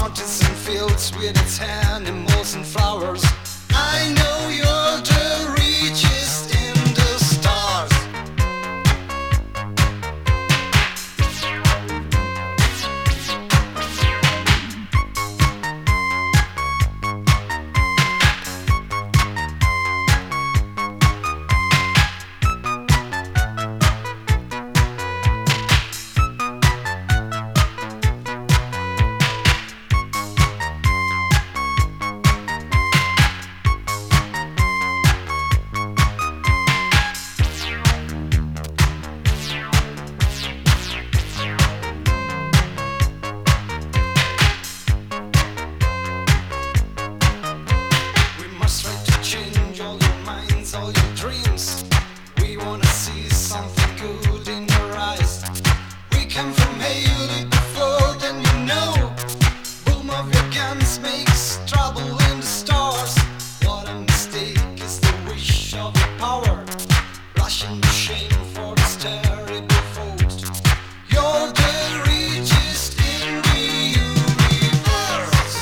mountains and fields with its animals and flowers. I know you're the richest in the stars. We must try to change all your minds, all your dreams. We wanna see something good in your eyes. We come from Haiti before, then you know. Boom of your guns makes trouble in the stars. What a mistake is the wish of your power. Rushing the shame for this terrible fault. You're the richest in the universe.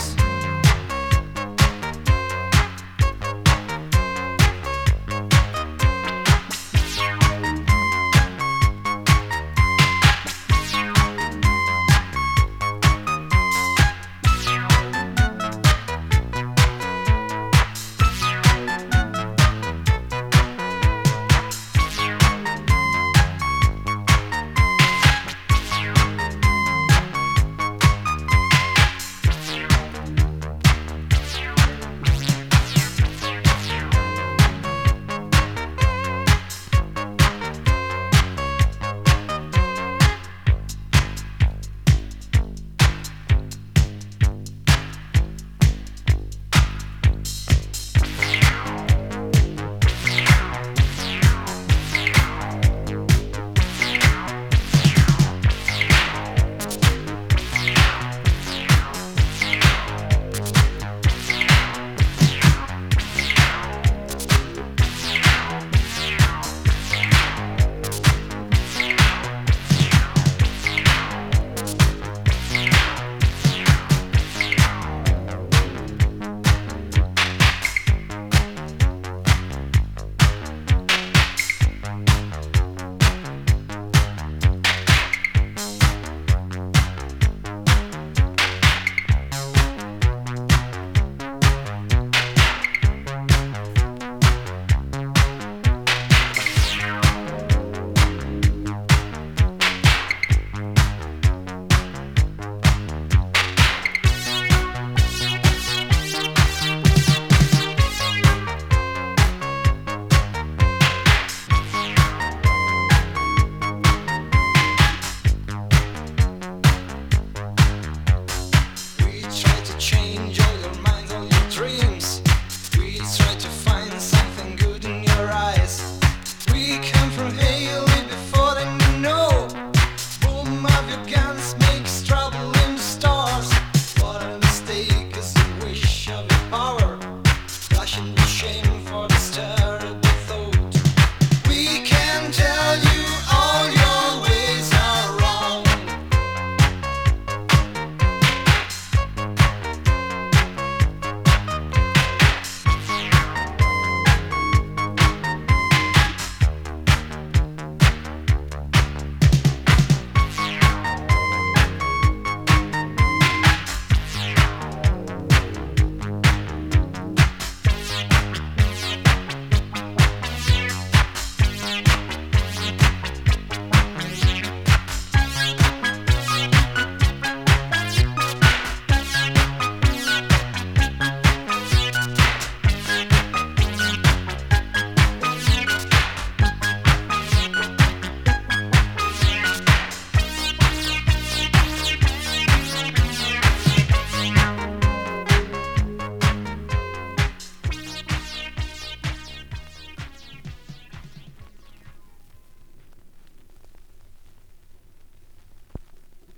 We try to change